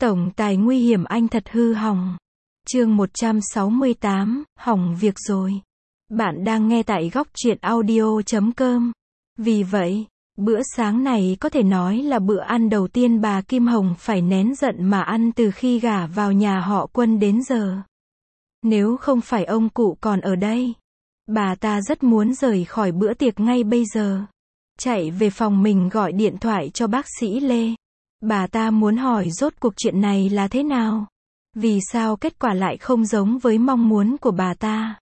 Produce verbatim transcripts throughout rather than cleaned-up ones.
Tổng tài nguy hiểm anh thật hư hỏng. Chương một trăm sáu mươi tám, hỏng việc rồi. Bạn đang nghe tại góc truyện audio chấm com. Vì vậy, bữa sáng này có thể nói là bữa ăn đầu tiên bà Kim Hồng phải nén giận mà ăn từ khi gả vào nhà họ Quân đến giờ. Nếu không phải ông cụ còn ở đây, bà ta rất muốn rời khỏi bữa tiệc ngay bây giờ. Chạy về phòng mình gọi điện thoại cho bác sĩ Lê. Bà ta muốn hỏi rốt cuộc chuyện này là thế nào? Vì sao kết quả lại không giống với mong muốn của bà ta?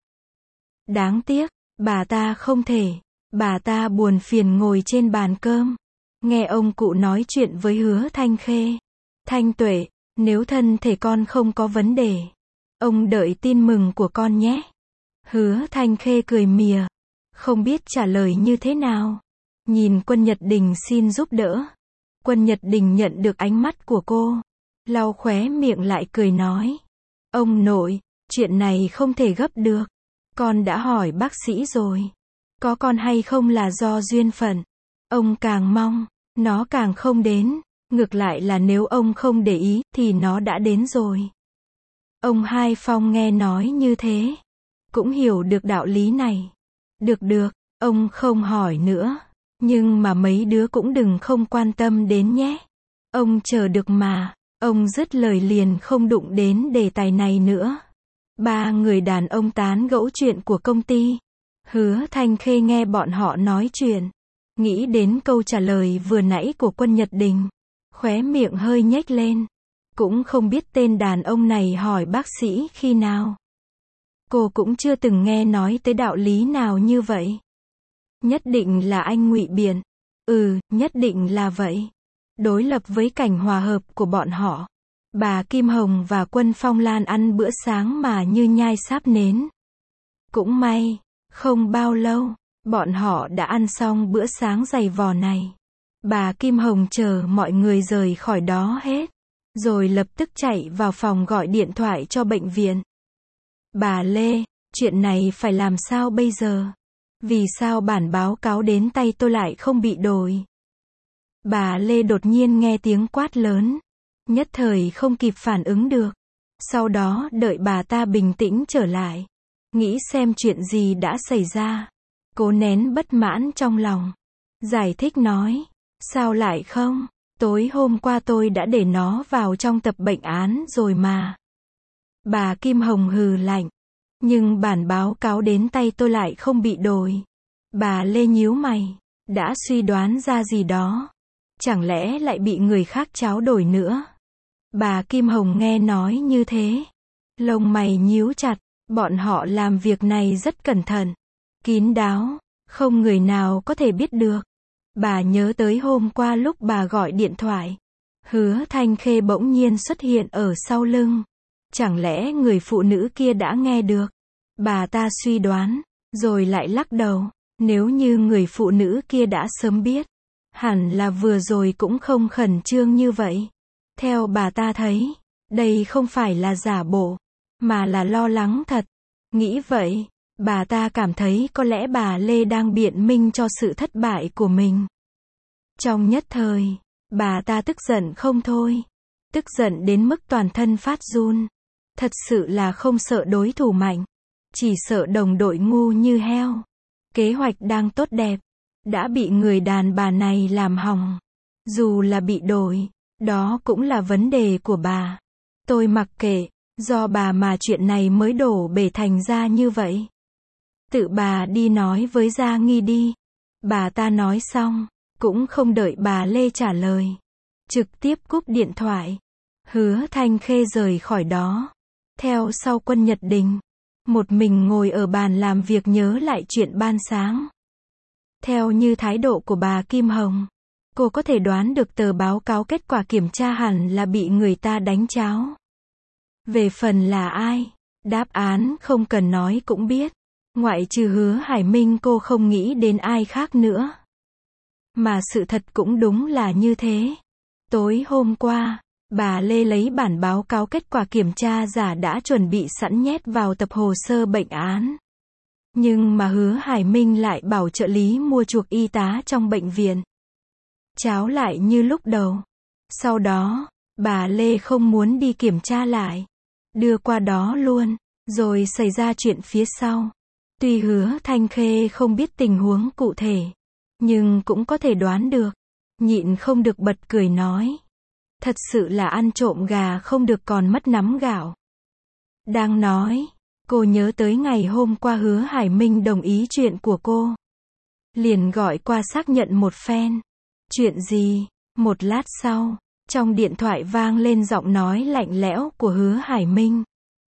Đáng tiếc, bà ta không thể. Bà ta buồn phiền ngồi trên bàn cơm, nghe ông cụ nói chuyện với Hứa Thanh Khê. Thanh Tuệ, nếu thân thể con không có vấn đề, ông đợi tin mừng của con nhé. Hứa Thanh Khê cười mỉa, không biết trả lời như thế nào. Nhìn Quân Nhật Đình xin giúp đỡ. Quân Nhật Đình nhận được ánh mắt của cô, lau khóe miệng lại cười nói. Ông nội, chuyện này không thể gấp được. Con đã hỏi bác sĩ rồi. Có con hay không là do duyên phận. Ông càng mong, nó càng không đến. Ngược lại là nếu ông không để ý, thì nó đã đến rồi. Ông Hai Phong nghe nói như thế, cũng hiểu được đạo lý này. Được được, ông không hỏi nữa. Nhưng mà mấy đứa cũng đừng không quan tâm đến nhé. Ông chờ được mà. Ông dứt lời liền không đụng đến đề tài này nữa. Ba người đàn ông tán gẫu chuyện của công ty. Hứa Thanh Khê nghe bọn họ nói chuyện, nghĩ đến câu trả lời vừa nãy của Quân Nhật Đình, khóe miệng hơi nhếch lên. Cũng không biết tên đàn ông này hỏi bác sĩ khi nào. Cô cũng chưa từng nghe nói tới đạo lý nào như vậy. Nhất định là anh ngụy biện. Ừ, nhất định là vậy. Đối lập với cảnh hòa hợp của bọn họ, bà Kim Hồng và Quân Phong Lan ăn bữa sáng mà như nhai sáp nến. Cũng may, không bao lâu, bọn họ đã ăn xong bữa sáng dày vò này. Bà Kim Hồng chờ mọi người rời khỏi đó hết, rồi lập tức chạy vào phòng gọi điện thoại cho bệnh viện. Bà Lê, chuyện này phải làm sao bây giờ? Vì sao bản báo cáo đến tay tôi lại không bị đổi? Bà Lê đột nhiên nghe tiếng quát lớn, nhất thời không kịp phản ứng được. Sau đó đợi bà ta bình tĩnh trở lại, nghĩ xem chuyện gì đã xảy ra. Cố nén bất mãn trong lòng, giải thích nói, sao lại không? Tối hôm qua tôi đã để nó vào trong tập bệnh án rồi mà. Bà Kim Hồng hừ lạnh, nhưng bản báo cáo đến tay tôi lại không bị đổi. Bà Lê nhíu mày, đã suy đoán ra gì đó. Chẳng lẽ lại bị người khác tráo đổi nữa? Bà Kim Hồng nghe nói như thế, lông mày nhíu chặt. Bọn họ làm việc này rất cẩn thận, kín đáo, không người nào có thể biết được. Bà nhớ tới hôm qua lúc bà gọi điện thoại, Hứa Thanh Khê bỗng nhiên xuất hiện ở sau lưng. Chẳng lẽ người phụ nữ kia đã nghe được? Bà ta suy đoán, rồi lại lắc đầu. Nếu như người phụ nữ kia đã sớm biết, hẳn là vừa rồi cũng không khẩn trương như vậy. Theo bà ta thấy, đây không phải là giả bộ, mà là lo lắng thật. Nghĩ vậy, bà ta cảm thấy có lẽ bà Lê đang biện minh cho sự thất bại của mình. Trong nhất thời, bà ta tức giận không thôi. Tức giận đến mức toàn thân phát run. Thật sự là không sợ đối thủ mạnh, chỉ sợ đồng đội ngu như heo. Kế hoạch đang tốt đẹp, đã bị người đàn bà này làm hỏng. Dù là bị đổi, đó cũng là vấn đề của bà. Tôi mặc kệ, do bà mà chuyện này mới đổ bể thành ra như vậy. Tự bà đi nói với Gia Nghi đi. Bà ta nói xong, cũng không đợi bà Lê trả lời, trực tiếp cúp điện thoại. Hứa Thanh Khê rời khỏi đó, theo sau Quân Nhật Đình, một mình ngồi ở bàn làm việc nhớ lại chuyện ban sáng. Theo như thái độ của bà Kim Hồng, cô có thể đoán được tờ báo cáo kết quả kiểm tra hẳn là bị người ta đánh tráo. Về phần là ai, đáp án không cần nói cũng biết. Ngoại trừ Hứa Hải Minh cô không nghĩ đến ai khác nữa. Mà sự thật cũng đúng là như thế. Tối hôm qua, bà Lê lấy bản báo cáo kết quả kiểm tra giả đã chuẩn bị sẵn nhét vào tập hồ sơ bệnh án. Nhưng mà Hứa Hải Minh lại bảo trợ lý mua chuộc y tá trong bệnh viện. Cháo lại như lúc đầu. Sau đó, Bà Lê không muốn đi kiểm tra lại. Đưa qua đó luôn. Rồi xảy ra chuyện phía sau. Tuy Hứa Thanh Khê không biết tình huống cụ thể, nhưng cũng có thể đoán được. Nhịn không được bật cười nói. Thật sự là ăn trộm gà không được còn mất nắm gạo. Đang nói, cô nhớ tới ngày hôm qua Hứa Hải Minh đồng ý chuyện của cô. Liền gọi qua xác nhận một phen. Chuyện gì? Một lát sau, trong điện thoại vang lên giọng nói lạnh lẽo của Hứa Hải Minh.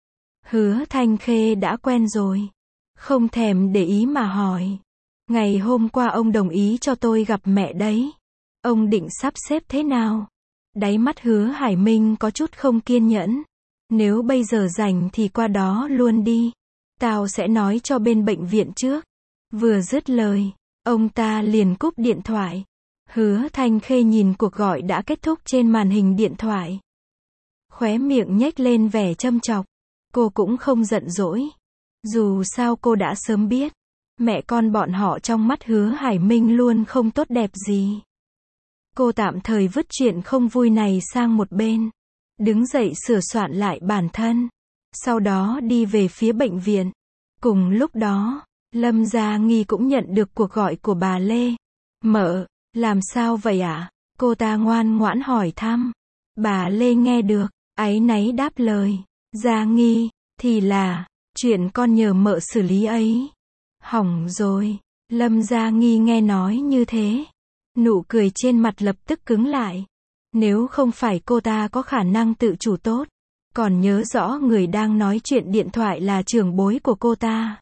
Hứa Thanh Khê đã quen rồi. Không thèm để ý mà hỏi. Ngày hôm qua ông đồng ý cho tôi gặp mẹ đấy. Ông định sắp xếp thế nào? Đáy mắt Hứa Hải Minh có chút không kiên nhẫn. Nếu bây giờ rảnh thì qua đó luôn đi. Tao sẽ nói cho bên bệnh viện trước. Vừa dứt lời, ông ta liền cúp điện thoại. Hứa Thanh Khê nhìn cuộc gọi đã kết thúc trên màn hình điện thoại. Khóe miệng nhếch lên vẻ châm chọc. Cô cũng không giận dỗi. Dù sao cô đã sớm biết. Mẹ con bọn họ trong mắt Hứa Hải Minh luôn không tốt đẹp gì. Cô tạm thời vứt chuyện không vui này sang một bên. Đứng dậy sửa soạn lại bản thân. Sau đó đi về phía bệnh viện. Cùng lúc đó, Lâm Gia Nghi cũng nhận được cuộc gọi của bà Lê. Mợ, làm sao vậy ạ? À? Cô ta ngoan ngoãn hỏi thăm. Bà Lê nghe được, áy náy đáp lời. Gia Nghi, thì là, chuyện con nhờ mợ xử lý ấy. Hỏng rồi. Lâm Gia Nghi nghe nói như thế. Nụ cười trên mặt lập tức cứng lại. Nếu không phải cô ta có khả năng tự chủ tốt, còn nhớ rõ người đang nói chuyện điện thoại là trưởng bối của cô ta,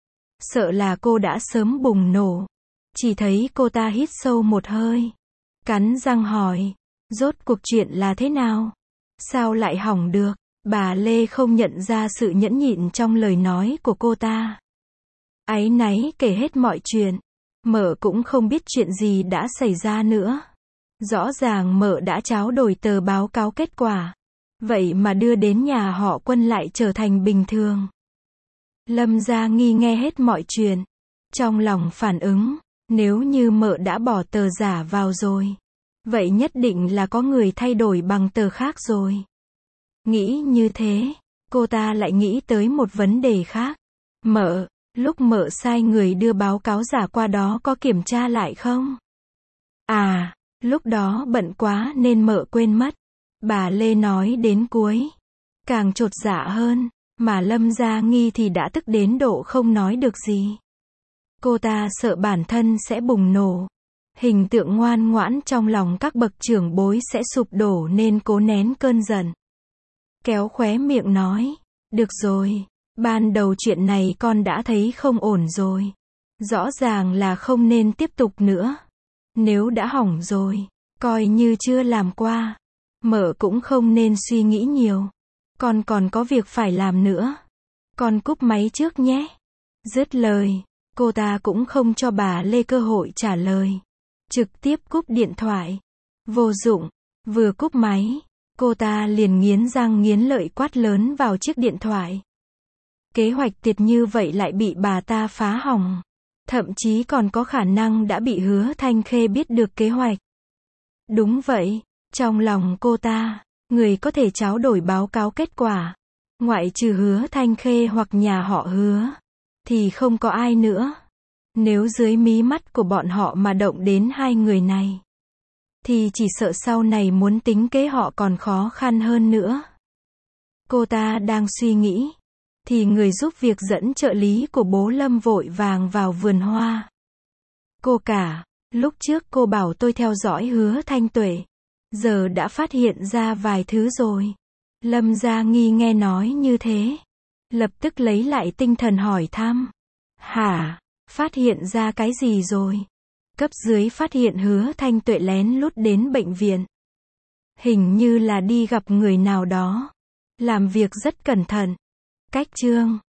sợ là cô đã sớm bùng nổ. Chỉ thấy cô ta hít sâu một hơi, cắn răng hỏi, rốt cuộc chuyện là thế nào? Sao lại hỏng được? Bà Lê không nhận ra sự nhẫn nhịn trong lời nói của cô ta. Áy náy kể hết mọi chuyện. Mợ cũng không biết chuyện gì đã xảy ra nữa. Rõ ràng mợ đã tráo đổi tờ báo cáo kết quả. Vậy mà đưa đến nhà họ Quân lại trở thành bình thường. Lâm Gia Nghi nghe hết mọi chuyện. Trong lòng phản ứng, nếu như mợ đã bỏ tờ giả vào rồi, vậy nhất định là có người thay đổi bằng tờ khác rồi. Nghĩ như thế, cô ta lại nghĩ tới một vấn đề khác. Mợ, lúc mợ sai người đưa báo cáo giả qua đó có kiểm tra lại không? À, lúc đó bận quá nên mợ quên mất. Bà Lê nói đến cuối, càng chột dạ hơn, mà Lâm Gia Nghi thì đã tức đến độ không nói được gì. Cô ta sợ bản thân sẽ bùng nổ. Hình tượng ngoan ngoãn trong lòng các bậc trưởng bối sẽ sụp đổ nên cố nén cơn giận. Kéo khóe miệng nói, được rồi, ban đầu chuyện này con đã thấy không ổn rồi. Rõ ràng là không nên tiếp tục nữa. Nếu đã hỏng rồi, coi như chưa làm qua. Mợ cũng không nên suy nghĩ nhiều. Con còn có việc phải làm nữa. Con cúp máy trước nhé. Dứt lời, cô ta cũng không cho bà Lê cơ hội trả lời. Trực tiếp cúp điện thoại. Vô dụng, vừa cúp máy, cô ta liền nghiến răng nghiến lợi quát lớn vào chiếc điện thoại. Kế hoạch tuyệt như vậy lại bị bà ta phá hỏng. Thậm chí còn có khả năng đã bị Hứa Thanh Khê biết được kế hoạch. Đúng vậy, trong lòng cô ta, người có thể tráo đổi báo cáo kết quả, ngoại trừ Hứa Thanh Khê hoặc nhà họ Hứa, thì không có ai nữa. Nếu dưới mí mắt của bọn họ mà động đến hai người này, thì chỉ sợ sau này muốn tính kế họ còn khó khăn hơn nữa. Cô ta đang suy nghĩ, thì người giúp việc dẫn trợ lý của bố Lâm vội vàng vào vườn hoa. Cô cả, lúc trước cô bảo tôi theo dõi Hứa Thanh Tuệ, giờ đã phát hiện ra vài thứ rồi. Lâm Gia Nghi nghe nói như thế, lập tức lấy lại tinh thần hỏi thăm. Hả? Phát hiện ra cái gì rồi? Cấp dưới phát hiện Hứa Thanh Tuệ lén lút đến bệnh viện. Hình như là đi gặp người nào đó. Làm việc rất cẩn thận. Cách chương